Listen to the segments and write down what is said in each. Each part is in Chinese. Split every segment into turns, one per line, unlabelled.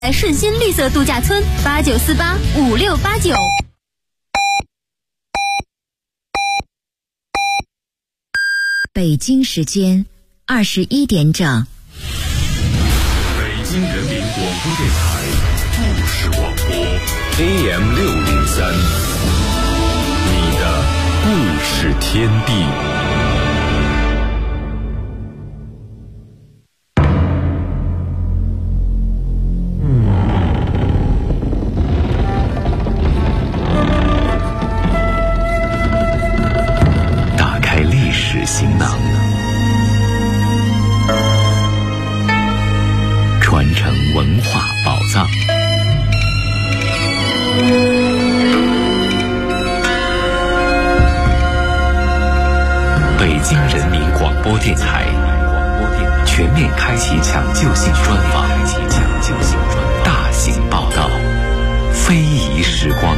在顺心绿色度假村89485689。
北京时间21点整。
北京人民广播电台故事广播 AM603，你的故事天地。打开历史行囊，传承文化宝藏。北京人民广播电台全面开启抢救性专访，大型报道，非遗时光。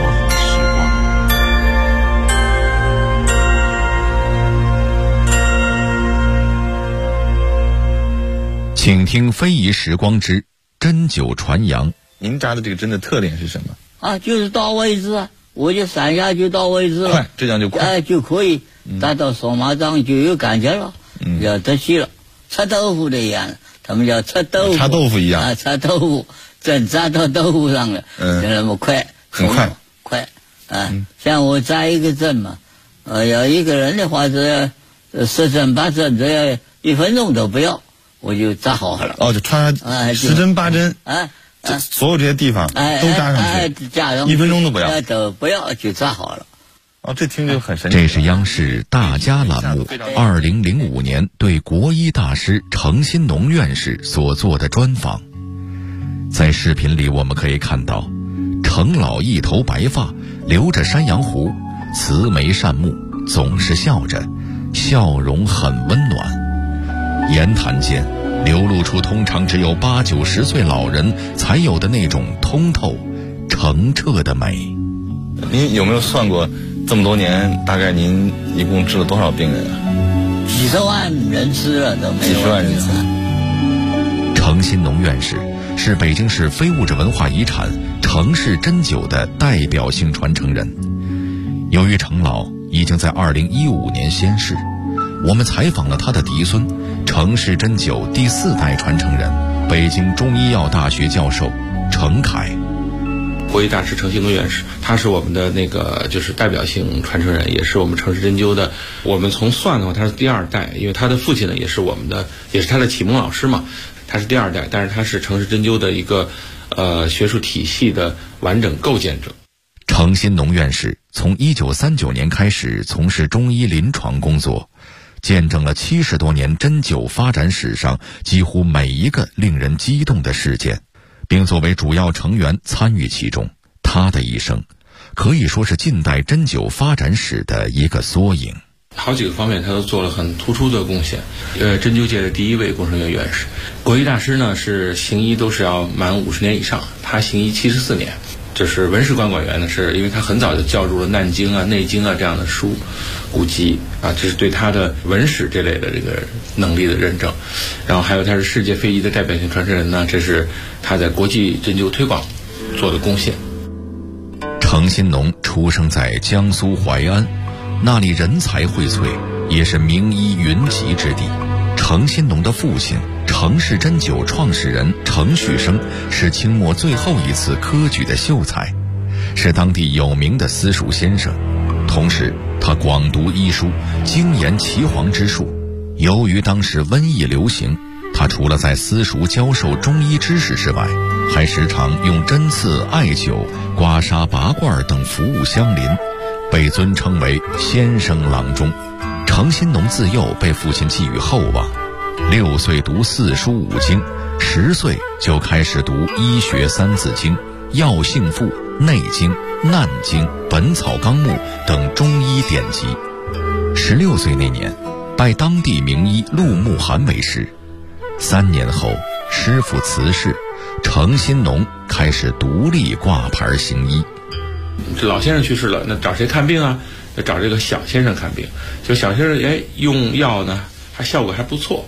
请听非遗时光之针灸传扬。
您扎的这个针的特点是什么？
啊，就是到位置啊，我就3下就到位置了，
快，这样就快，
就可以达到手麻上就有感觉了，要得气了，擦豆腐的一样，他们叫擦豆腐，
擦豆腐一样
啊，擦豆腐，针扎到豆腐上了，就那么快，
很
快啊，像我扎一个针嘛，要一个人的话是10针8针，只要1分钟都不要，我就扎好了。
哦，就穿10针8针啊。所有这些地方都扎上去，
扎上
1分钟都不要，
都不要就扎好了。
哦，这听着很神奇。
这是央视大家栏目2005年对国医大师程新农院士所做的专访。在视频里我们可以看到，程老一头白发，留着山羊胡，慈眉善目，总是笑着，笑容很温暖。言谈间流露出通常只有80、90岁老人才有的那种通透、澄澈的美。
您有没有算过，这么多年大概您一共治了多少病人啊？
几十万人次了都没有。
几十万人次。
程新农院士是北京市非物质文化遗产程氏针灸的代表性传承人。由于程老已经在2015年仙逝，我们采访了他的嫡孙，程氏针灸第4代传承人，北京中医药大学教授程凯。
国医大师程新农院士，他是我们的就是代表性传承人，也是我们程氏针灸的。我们从算的话，他是第2代，因为他的父亲呢也是他的启蒙老师嘛，他是第2代，但是他是程氏针灸的一个学术体系的完整构建者。
程新农院士从1939年开始从事中医临床工作，见证了70多年针灸发展史上几乎每一个令人激动的事件，并作为主要成员参与其中。他的一生可以说是近代针灸发展史的一个缩影。
好几个方面他都做了很突出的贡献。针灸界的第1位工程院院士。国医大师呢是行医都是要满50年以上，他行医74年。就是文史馆馆员呢，是因为他很早就教入了《难经》啊、《内经》啊这样的书古籍啊，这是对他的文史这类的这个能力的认证。然后还有他是世界非遗的代表性传承人呢，这是他在国际针灸推广做的贡献。
程新农出生在江苏淮安，那里人才荟萃，也是名医云集之地。程新农的父亲程氏针灸创始人程旭升是清末最后一次科举的秀才，是当地有名的私塾先生。同时他广读医书，精研岐黄之术。由于当时瘟疫流行，他除了在私塾教授中医知识之外，还时常用针刺、艾灸、刮痧、拔罐等服务相邻，被尊称为先生郎中。程新农自幼被父亲寄予厚望，6岁读4书5经，10岁就开始读医学3字经、药性赋、内经、难经、本草纲目等中医典籍。16岁那年拜当地名医陆慕寒为师。3年后师傅辞世，程新农开始独立挂牌行医。
这老先生去世了，那找谁看病啊？就找这个小先生看病。就小先生用药呢还效果还不错，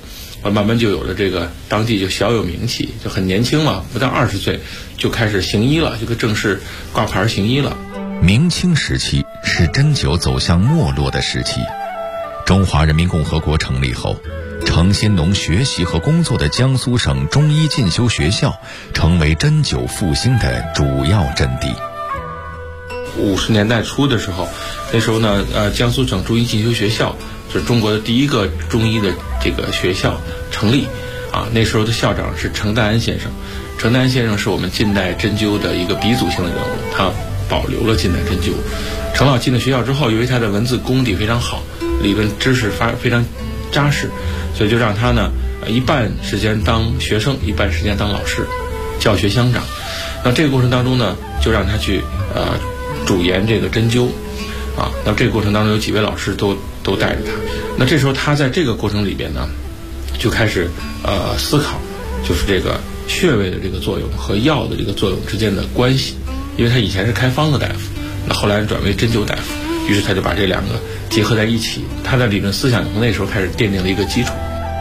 慢慢就有了这个当地就小有名气，就很年轻嘛，不到20岁就开始行医了，就正式挂牌行医了。
明清时期是针灸走向没落的时期。中华人民共和国成立后，程新农学习和工作的江苏省中医进修学校成为针灸复兴的主要阵地。
50年代初的时候，那时候呢，江苏省中医进修学校是中国的第一个中医的这个学校成立，那时候的校长是程代安先生。程代安先生是我们近代针灸的一个鼻祖性的人物，他保留了近代针灸。程老进了学校之后，因为他的文字功底非常好，理论知识非常扎实，所以就让他呢一半时间当学生，一半时间当老师，教学相长。那这个过程当中呢，就让他去主研这个针灸，那这个过程当中有几位老师都带着他。那这时候他在这个过程里边呢，就开始思考，就是这个穴位的这个作用和药的这个作用之间的关系。因为他以前是开方的大夫，那后来转为针灸大夫，于是他就把这两个结合在一起，他的理论思想从那时候开始奠定了一个基础。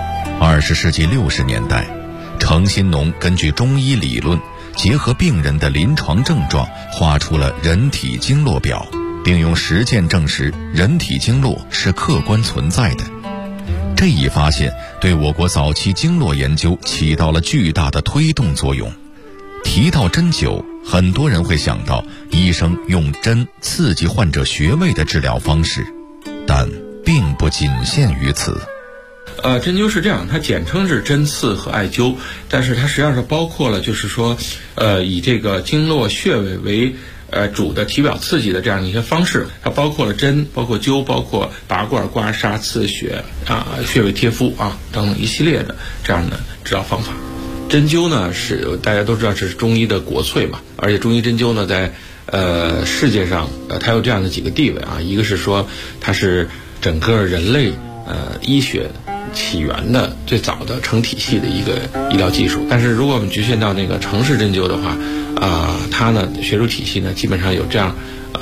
20世纪60年代，程新农根据中医理论，结合病人的临床症状，画出了人体经络表，并用实践证实人体经络是客观存在的。这一发现对我国早期经络研究起到了巨大的推动作用。提到针灸，很多人会想到医生用针刺激患者穴位的治疗方式，但并不仅限于此。
针灸是这样，它简称是针刺和艾灸，但是它实际上是包括了，就是说，以这个经络穴位为主的体表刺激的这样一些方式，它包括了针，包括灸，包括拔罐、刮痧、刺血穴位贴敷等等一系列的这样的治疗方法。针灸呢是大家都知道这是中医的国粹嘛，而且中医针灸呢在世界上它有这样的几个地位一个是说它是整个人类医学起源的最早的成体系的一个医疗技术。但是如果我们局限到那个城市针灸的话，它呢学术体系呢基本上有这样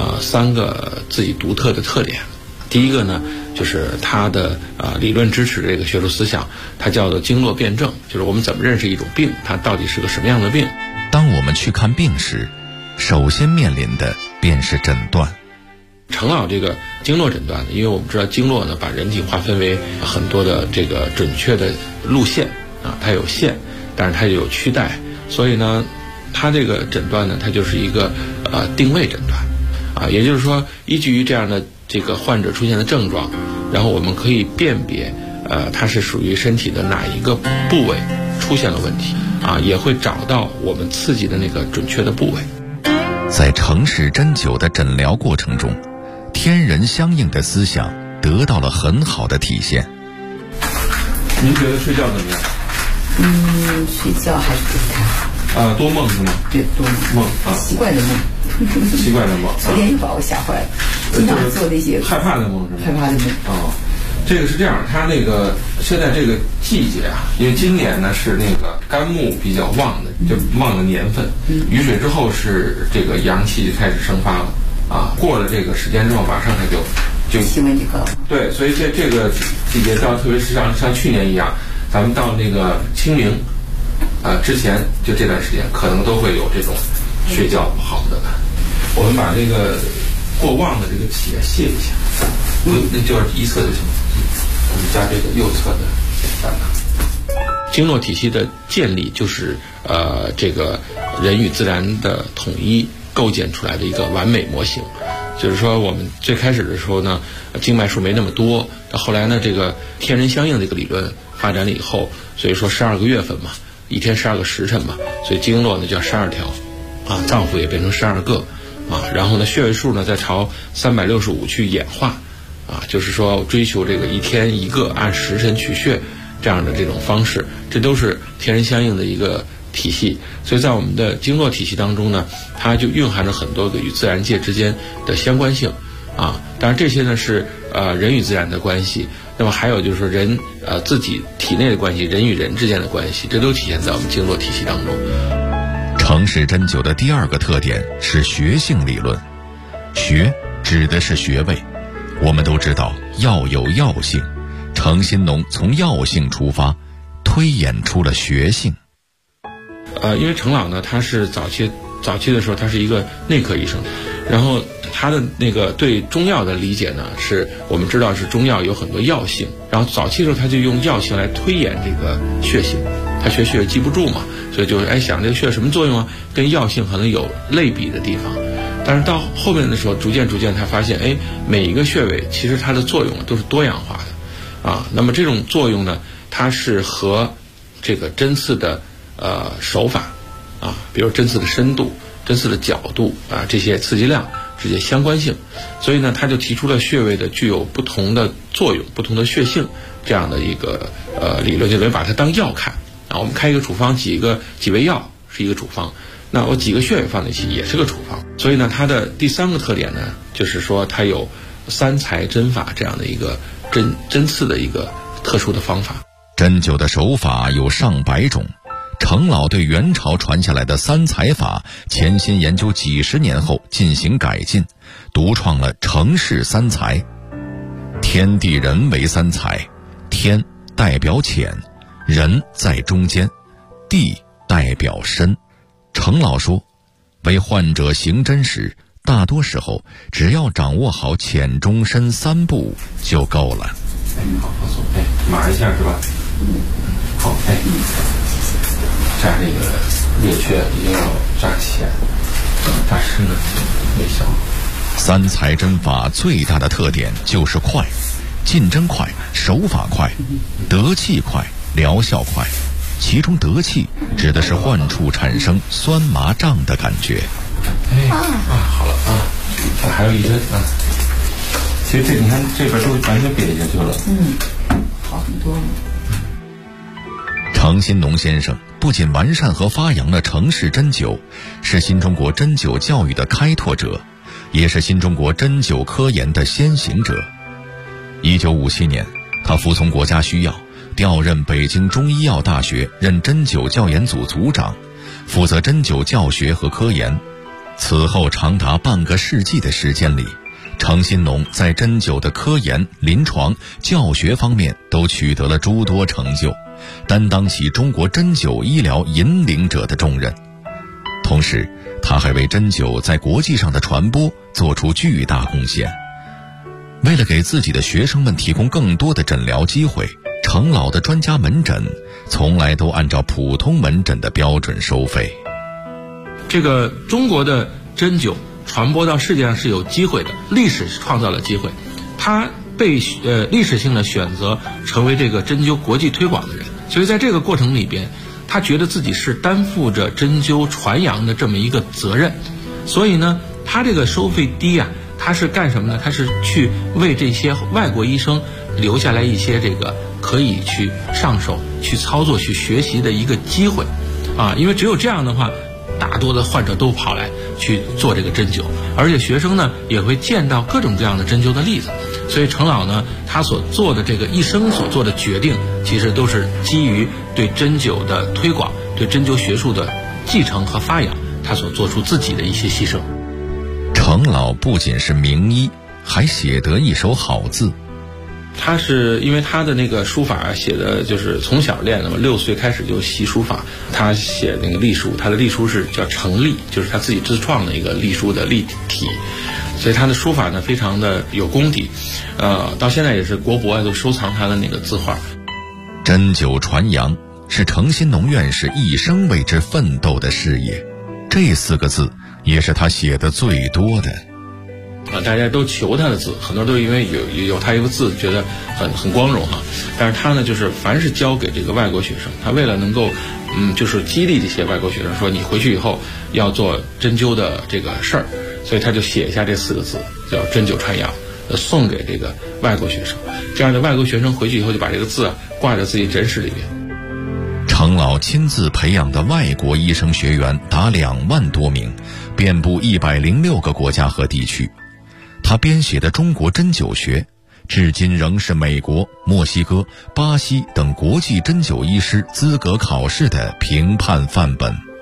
3个自己独特的特点。第一个呢，就是它的理论支持这个学术思想，它叫做经络辨证，就是我们怎么认识一种病，它到底是个什么样的病。
当我们去看病时，首先面临的便是诊断。
程老这个经络诊断呢，因为我们知道经络呢把人体划分为很多的这个准确的路线它有线，但是它也有区带，所以呢，它这个诊断呢，它就是一个定位诊断也就是说，依据于这样的这个患者出现的症状，然后我们可以辨别它是属于身体的哪一个部位出现了问题也会找到我们刺激的那个准确的部位。
在城市针灸的诊疗过程中，天人相应的思想得到了很好的体现。
您觉得睡觉怎么样？
睡觉还是不太好。
多梦是吗？
对，多梦习惯的梦。
习惯的梦。
昨天又把我吓坏了，经常做那些
害怕的梦是吗？
害怕的梦。
这个是这样，它那个现在这个季节因为今年呢是那个肝木比较旺的，就旺的年份。雨水之后是这个阳气就开始生发了过了这个时间之后，马上它就
气温就高了。
对，所以这个季节到特别是像去年一样，咱们到那个清明之前，就这段时间可能都会有这种睡觉不好的。我们把这个过旺的这个气泄一下，那就是一侧就行，我们加这个右侧的经络体系的建立，就是这个人与自然的统一构建出来的一个完美模型。就是说我们最开始的时候呢，经脉数没那么多，到后来呢，这个天人相应这个理论发展了以后，所以说12个月份嘛，一天12个时辰嘛，所以经络呢叫12条脏腑也变成12个然后呢穴位数呢再朝365去演化就是说追求这个一天一个按时辰取穴这样的这种方式，这都是天人相应的一个体系。所以在我们的经络体系当中呢，它就蕴含着很多个与自然界之间的相关性当然这些呢是人与自然的关系，那么还有就是人自己体内的关系，人与人之间的关系，这都体现在我们经络体系当中。
城市针灸的第二个特点是学性理论。穴指的是穴位，我们都知道药有药性，程新农从药性出发， 推演出了学性。
因为程老呢，他是早期的时候，他是一个内科医生，然后他的那个对中药的理解呢，是我们知道是中药有很多药性，然后早期的时候他就用药性来推演这个血性，他学血记不住嘛，所以就想这个血什么作用啊，跟药性可能有类比的地方。但是到后面的时候，逐渐他发现，每一个穴位其实它的作用都是多样化的，啊，那么这种作用呢，它是和这个针刺的手法啊，比如针刺的深度、针刺的角度啊，这些刺激量直接相关性，所以呢，他就提出了穴位的具有不同的作用、不同的穴性这样的一个理论，就等于把它当药看啊。我们开一个处方，几味药是一个处方，那我几个穴位放在一起也是个处方。所以呢，它的第3个特点呢，就是说它有3才针法这样的一个针刺的一个特殊的方法。
针灸的手法有上百种，程老对元朝传下来的3才法潜心研究几十年后进行改进，独创了程氏3才。天地人为3才，天代表浅，人在中间，地代表深。程老说，为患者行针时，大多时候只要掌握好浅中深3步就够了。
好，放松，码一下是吧？好，扎这个列缺一定要扎浅，扎深了没效。
3才针法最大的特点就是快，进针快，手法快，得气快，疗效快。其中得气指的是患处产生酸麻胀的感觉。
好了啊，还有一针啊。其实你看这边都完全瘪下去了。
好很多了。
程新农先生不仅完善和发扬了程氏针灸，是新中国针灸教育的开拓者，也是新中国针灸科研的先行者。1957年，他服从国家需要，调任北京中医药大学任针灸教研组组长，负责针灸教学和科研。此后长达半个世纪的时间里，程新农在针灸的科研、临床、教学方面都取得了诸多成就，担当起中国针灸医疗引领者的重任。同时，他还为针灸在国际上的传播做出巨大贡献。为了给自己的学生们提供更多的诊疗机会，程老的专家门诊从来都按照普通门诊的标准收费。
这个中国的针灸传播到世界上是有机会的，历史创造了机会，他被历史性的选择成为这个针灸国际推广的人，所以在这个过程里边，他觉得自己是担负着针灸传扬的这么一个责任，所以呢，他这个收费低啊，他是干什么呢？他是去为这些外国医生留下来一些这个可以去上手、去操作、去学习的一个机会啊，因为只有这样的话，大多的患者都跑来去做这个针灸，而且学生呢也会见到各种各样的针灸的例子，所以程老呢，他所做的这个一生所做的决定，其实都是基于对针灸的推广、对针灸学术的继承和发扬，他所做出自己的一些牺牲。
程老不仅是名医，还写得一手好字。
他是因为他的那个书法写的就是从小练的嘛，6岁开始就习书法。他写那个隶书，他的隶书是叫程隶，就是他自己自创的一个隶书的隶体，所以他的书法呢非常的有功底，到现在也是国博都收藏他的那个字画。
针灸传扬是程新农院士一生为之奋斗的事业，这4个字也是他写的最多的。
大家都求他的字，很多都因为有他一个字觉得很光荣哈。但是他呢，就是凡是教给这个外国学生，他为了能够就是激励这些外国学生说你回去以后要做针灸的这个事儿，所以他就写下这4个字叫针灸传扬，送给这个外国学生。这样的外国学生回去以后就把这个字挂在自己诊室里边。
程老亲自培养的外国医生学员达2万多名，遍布106个国家和地区。他编写的《中国针灸学》至今仍是美国、墨西哥、巴西等国际针灸医师资格考试的评判范本。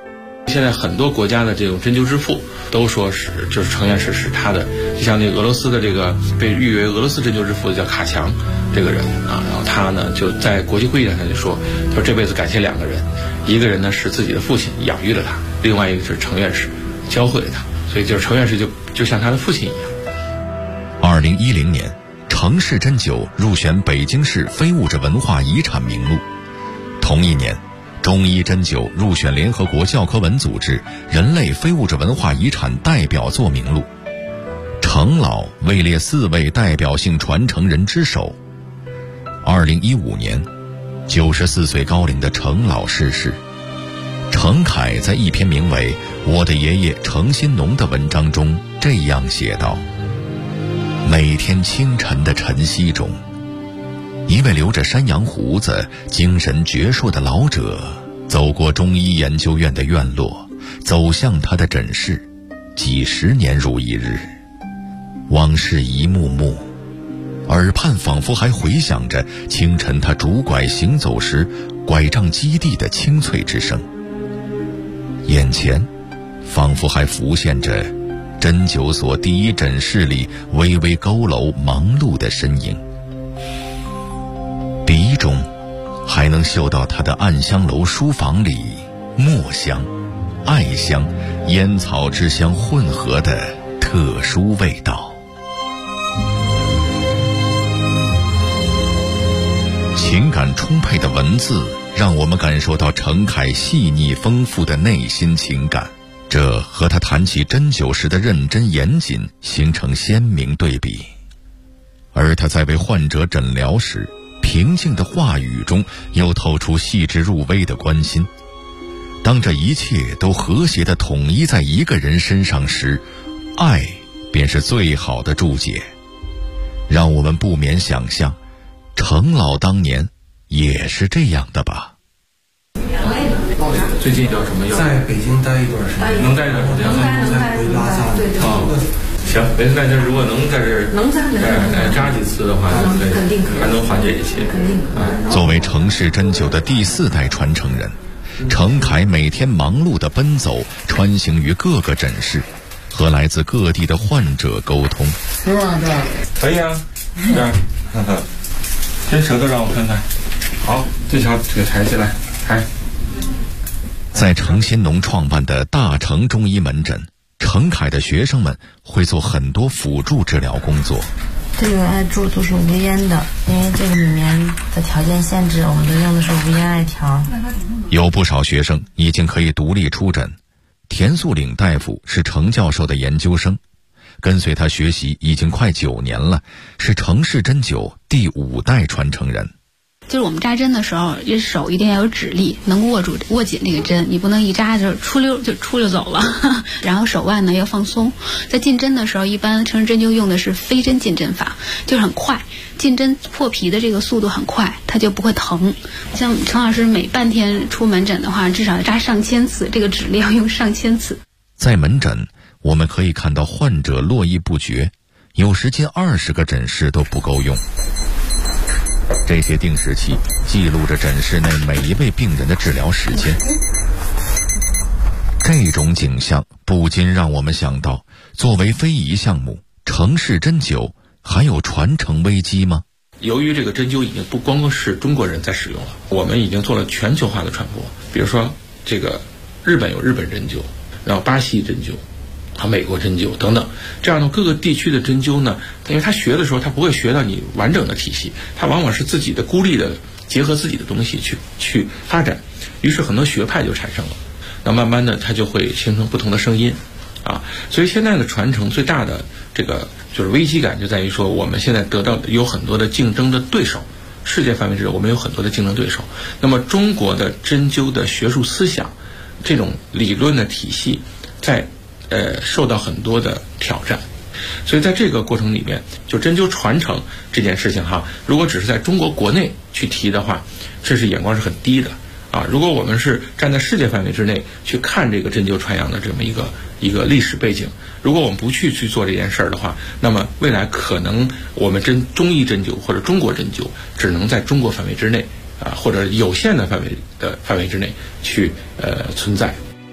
现在很多国家的这种针灸之父都说是就是程院士是他的，就像那个俄罗斯的这个被誉为俄罗斯针灸之父的叫卡强这个人啊，然后他呢就在国际会议上他就说这辈子感谢2个人，一个人呢是自己的父亲养育了他，另外一个是程院士教会了他，所以就是程院士就像他的父亲一样。
2010年，程氏针灸入选北京市非物质文化遗产名录。同一年，中医针灸入选联合国教科文组织人类非物质文化遗产代表作名录。程老位列4位代表性传承人之首。2015年，94岁高龄的程老逝世。程凯在一篇名为《我的爷爷程新农》的文章中这样写道：每天清晨的晨曦中，一位留着山羊胡子、精神矍铄的老者走过中医研究院的院落，走向他的诊室。几十年如一日，往事一幕幕，耳畔仿佛还回响着清晨他拄拐行走时拐杖击地的清脆之声，眼前仿佛还浮现着针灸所第一诊室里微微佝偻忙碌的身影，鼻中还能嗅到他的暗香楼书房里墨香、艾香、烟草之香混合的特殊味道。情感充沛的文字让我们感受到程凯细腻丰富的内心情感，这和他谈起针灸时的认真严谨形成鲜明对比。而他在为患者诊疗时，平静的话语中又透出细致入微的关心。当这一切都和谐地统一在一个人身上时，爱便是最好的注解。让我们不免想象，程老当年也是这样的吧。
最近有什么
在北京待一段时间，
能待一段时间，
再回拉萨。
行，那这如果能在这儿扎几次的话，
肯定可以，
还能缓解一些。
肯定可以。
作为程氏针灸的第4代传承人，程凯每天忙碌地奔走，穿行于各个诊室，和来自各地的患者沟通。
是吧？
可以啊，这样，这舌头让我看看。好，这条腿抬起来，抬。
在程新农创办的大成中医门诊，程凯的学生们会做很多辅助治疗工作。
这个艾柱都是无烟的，因为这个里面的条件限制，我们都用的是无烟艾条。
有不少学生已经可以独立出诊。田素岭大夫是程教授的研究生，跟随他学习已经快9年了，是程氏针灸第5代传承人。
就是我们扎针的时候，手一定要有指力，能握紧这个针，你不能一扎就出就走了。然后手腕呢要放松。在进针的时候，一般程氏针灸用的是飞针进针法，就是很快，进针破皮的这个速度很快，它就不会疼。像程老师每半天出门诊的话，至少要扎上千次，这个指力要用上千次。
在门诊，我们可以看到患者络绎不绝，有时近20个诊室都不够用。这些定时器记录着诊室内每一位病人的治疗时间。这种景象不禁让我们想到，作为非遗项目，程氏针灸还有传承危机吗？
由于这个针灸已经不光是中国人在使用了，我们已经做了全球化的传播。比如说，这个日本有日本针灸，然后巴西针灸，美国针灸等等，这样的各个地区的针灸呢，因为他学的时候他不会学到你完整的体系，他往往是自己的孤立的结合自己的东西去发展，于是很多学派就产生了。那慢慢的它就会形成不同的声音啊，所以现在的传承最大的这个就是危机感就在于说，我们现在得到有很多的竞争的对手，世界范围之内我们有很多的竞争对手，那么中国的针灸的学术思想这种理论的体系在受到很多的挑战，所以在这个过程里面，就针灸传承这件事情哈，如果只是在中国国内去提的话，这是眼光是很低的啊。如果我们是站在世界范围之内去看这个针灸传扬的这么一个历史背景，如果我们不去做这件事儿的话，那么未来可能我们中医针灸或者中国针灸只能在中国范围之内啊，或者有限的范围之内去存在。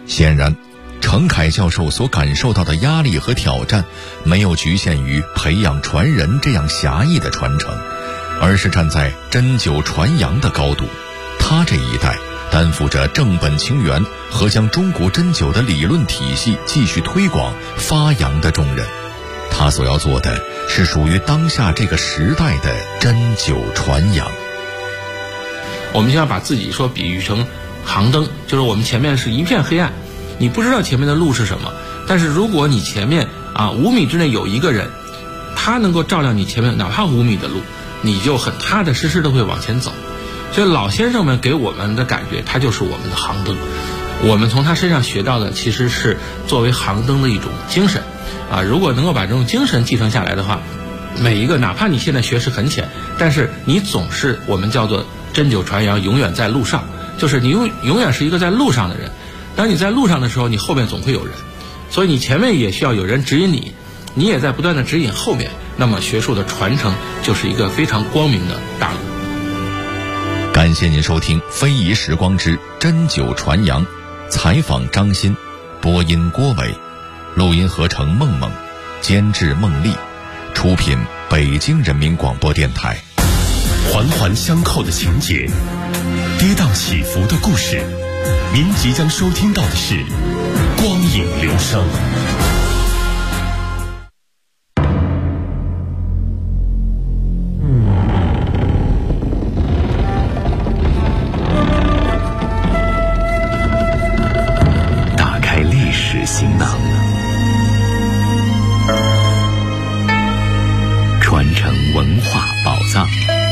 显然，程凯教授所感受到的压力和挑战，没有局限于培养传人这样狭义的传承，而是站在针灸传扬的高度。他这一代担负着正本清源和将中国针灸的理论体系继续推广发扬的重任。他所要做的是属于当下这个时代的针灸传扬。
我们就要把自己说比喻成航灯，就是我们前面是一片黑暗，你不知道前面的路是什么，但是如果你前面5米之内有一个人，他能够照亮你前面哪怕5米的路，你就很踏踏实实的会往前走。所以老先生们给我们的感觉，他就是我们的航灯。我们从他身上学到的其实是作为航灯的一种精神如果能够把这种精神继承下来的话，每一个哪怕你现在学识很浅，但是你总是我们叫做针灸传扬永远在路上，就是你永远是一个在路上的人。当你在路上的时候，你后面总会有人，所以你前面也需要有人指引你，你也在不断的指引后面，那么学术的传承就是一个非常光明的大路。
感谢您收听《非遗时光之针灸传扬》，采访张欣，播音郭伟，录音合成梦梦，监制孟丽，出品北京人民广播电台。
环环相扣的情节，跌宕起伏的故事，您即将收听到的是光影流声。打开历史行囊，传承文化宝藏。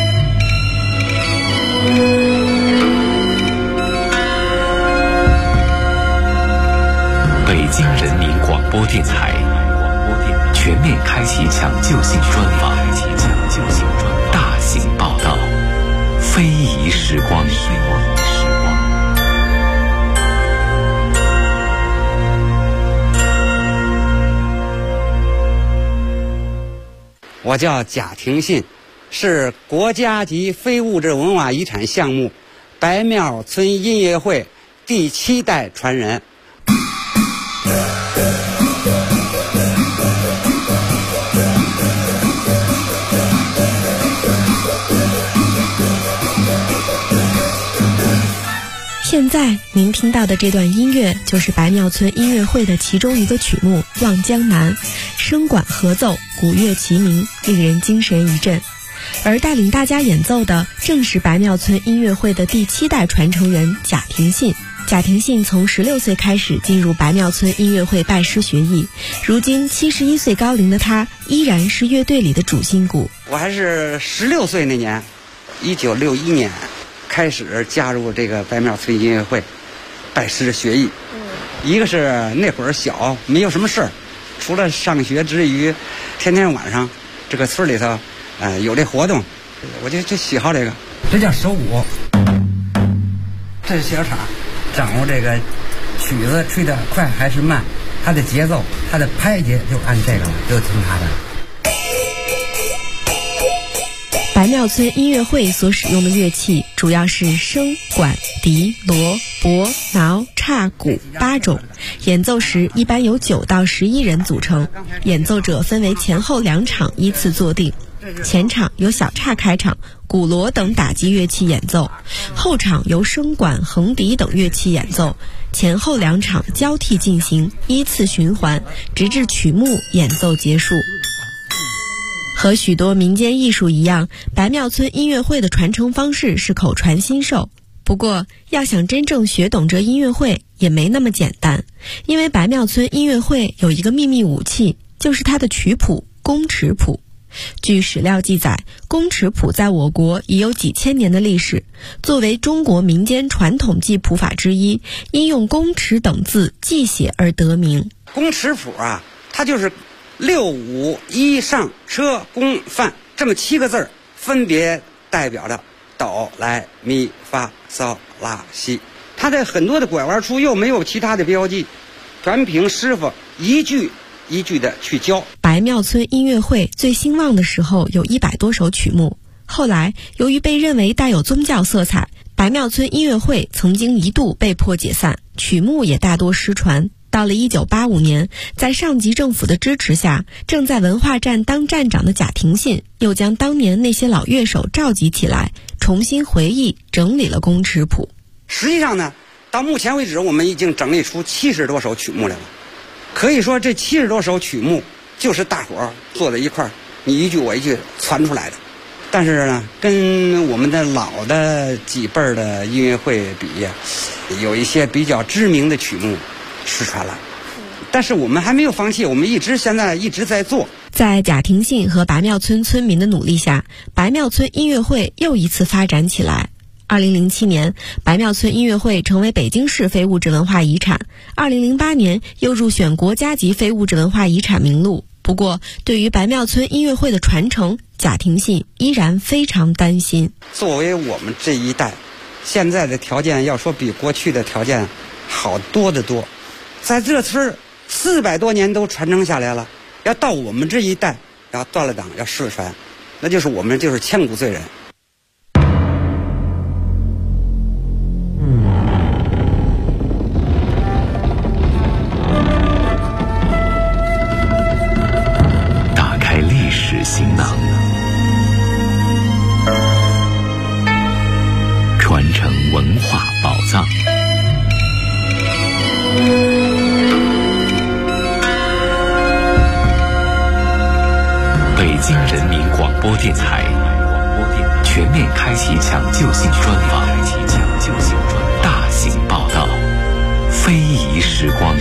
北京人民广播电台全面开启抢救性专访，大型报道，非遗时光。
我叫贾廷信，是国家级非物质文化遗产项目白庙村音乐会第7代传人。
现在您听到的这段音乐就是白庙村音乐会的其中一个曲目《望江南》，声管合奏，鼓乐齐鸣，令人精神一振。而带领大家演奏的正是白庙村音乐会的第7代传承人贾廷信。贾廷信从16岁开始进入白庙村音乐会拜师学艺，如今71岁高龄的他依然是乐队里的主心骨。
我还是16岁那年，1961年开始加入这个白庙村音乐会拜师学艺。一个是那会儿小，没有什么事儿，除了上学之余，天天晚上这个村里头有这活动，我就喜好这个。这叫手鼓，这是小场，掌握这个曲子吹得快还是慢，它的节奏，它的拍节就按这个了，就听它的。
白庙村音乐会所使用的乐器主要是笙、管、笛、锣、钹、挠、叉、鼓8种，演奏时一般由9到11人组成，演奏者分为前后2场依次坐定。前场由小叉开场，鼓锣等打击乐器演奏，后场由笙管、横笛等乐器演奏，前后2场交替进行，依次循环，直至曲目演奏结束。和许多民间艺术一样，白庙村音乐会的传承方式是口传心授。不过，要想真正学懂这音乐会也没那么简单，因为白庙村音乐会有一个秘密武器，就是它的曲谱宫尺谱。据史料记载，宫尺谱在我国已有几千年的历史，作为中国民间传统记谱法之一，因用宫尺等字记写而得名。
宫尺谱它就是6、5、1上车宫范这么7个字，分别代表着哆来咪发嗦拉西。它在很多的拐弯处又没有其他的标记，全凭师傅一句一句的去教。
白庙村音乐会最兴旺的时候有100多首曲目，后来由于被认为带有宗教色彩，白庙村音乐会曾经一度被迫解散。 曲目也大多失传。到了1985年，在上级政府的支持下，正在文化站当站长的贾廷信又将当年那些老乐手召集起来，重新回忆整理了工尺谱。
实际上呢，到目前为止我们已经整理出70多首曲目来了。可以说这70多首曲目就是大伙儿坐在一块儿，你一句我一句传出来的。但是呢，跟我们的老的几辈儿的音乐会比，有一些比较知名的曲目失传了。但是我们还没有放弃，我们现在一直在做。
在贾廷信和白庙村村民的努力下，白庙村音乐会又一次发展起来。2007年，白庙村音乐会成为北京市非物质文化遗产。2008年又入选国家级非物质文化遗产名录。不过，对于白庙村音乐会的传承，贾廷信依然非常担心。
作为我们这一代，现在的条件要说比过去的条件好多得多。在这村400多年都传承下来了，要到我们这一代要断了档，要失传，那就是我们就是千古罪人。
打开历史行囊，传承文化宝藏。北京人民广播电台全面开启抢救性专访，大型报道，非遗时光。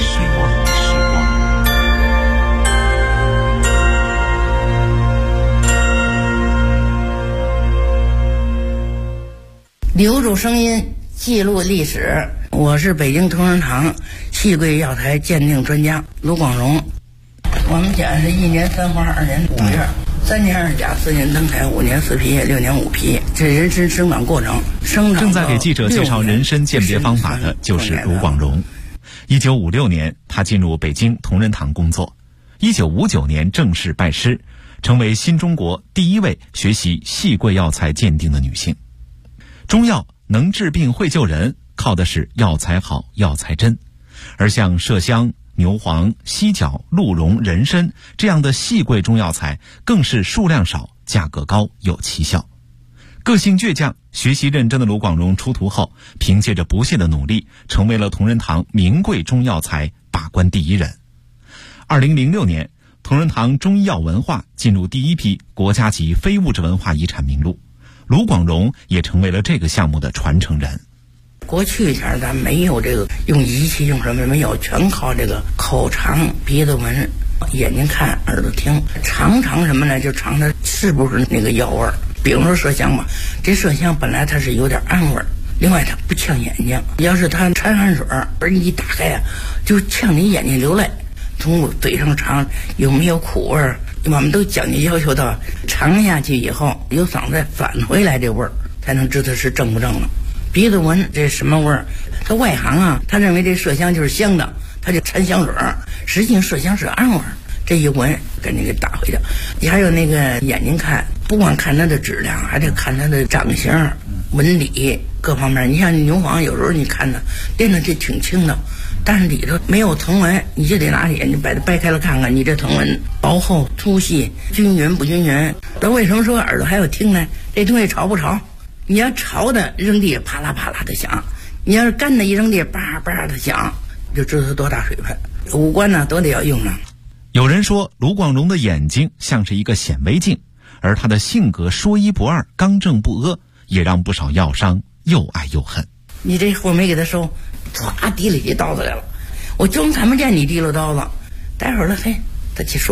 留住声音，记录历史。我是北京同仁堂戏柜药材鉴定专家卢广荣。我们讲是1年3花2年5月，3年2甲4年登台5年4批6年5批，这人参生长过程。
正在给记者介绍人参鉴别方法的就是卢广荣。1956年，他进入北京同仁堂工作。1959年正式拜师，成为新中国第一位学习戏柜药材鉴定的女性。中药能治病会救人，靠的是药材好、药材真。而像麝香、牛黄、犀角、鹿茸、人参这样的细贵中药材，更是数量少、价格高、有奇效。个性倔强、学习认真的卢广荣出徒后，凭借着不懈的努力，成为了同仁堂名贵中药材把关第一人。2006年，同仁堂中医药文化进入第一批国家级非物质文化遗产名录，卢广荣也成为了这个项目的传承人。
过去前咱没有这个用仪器用什么没有，全靠这个口尝、鼻子闻、眼睛看、耳朵听，尝什么呢？就尝它是不是那个药味儿。比如说麝香吧，这麝香本来它是有点暗味儿，另外它不呛眼睛。要是它掺汗水而你一打开啊，就呛你眼睛流泪。从嘴上尝有没有苦味儿，我们都讲究要求到尝下去以后有嗓子返回来这味儿，才能知道是正不正了。鼻子闻这什么味儿？他外行啊，他认为这麝香就是香的，他就掺香水儿，实际上麝香是暗味儿。这一闻给你给打回去。还有那个眼睛看，不光看它的质量，还得看它的长相、纹理各方面。你像牛黄，有时候你看它练的这挺轻的，但是里头没有藤纹，你就得拿眼睛把它掰开了看看，你这藤纹薄厚、粗细、均匀不均匀。那为什么说耳朵还要听呢？这东西潮不潮？你要潮的扔地啪啦啪啦的响，你要是干的一扔地叭叭的响，就知道它多大水分。五官呢都得要用上。
有人说卢广荣的眼睛像是一个显微镜，而他的性格说一不二、刚正不阿，也让不少药商又爱又恨。
你这货没给他收，唰提了起刀子来了，我就看不见你提了刀子，待会儿了嘿，他去说